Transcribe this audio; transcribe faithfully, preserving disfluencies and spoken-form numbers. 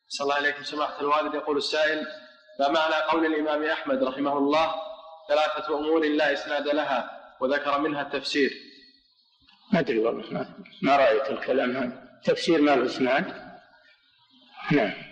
صلى الله عليكم سماحة الوالد. يقول السائل: ما معنى قول الإمام أحمد رحمه الله ثلاثة أمور لا إسناد لها، وذكر منها التفسير؟ ما أدري والله، ما رأيت الكلام هذا. تفسير ما له إسناد. نعم.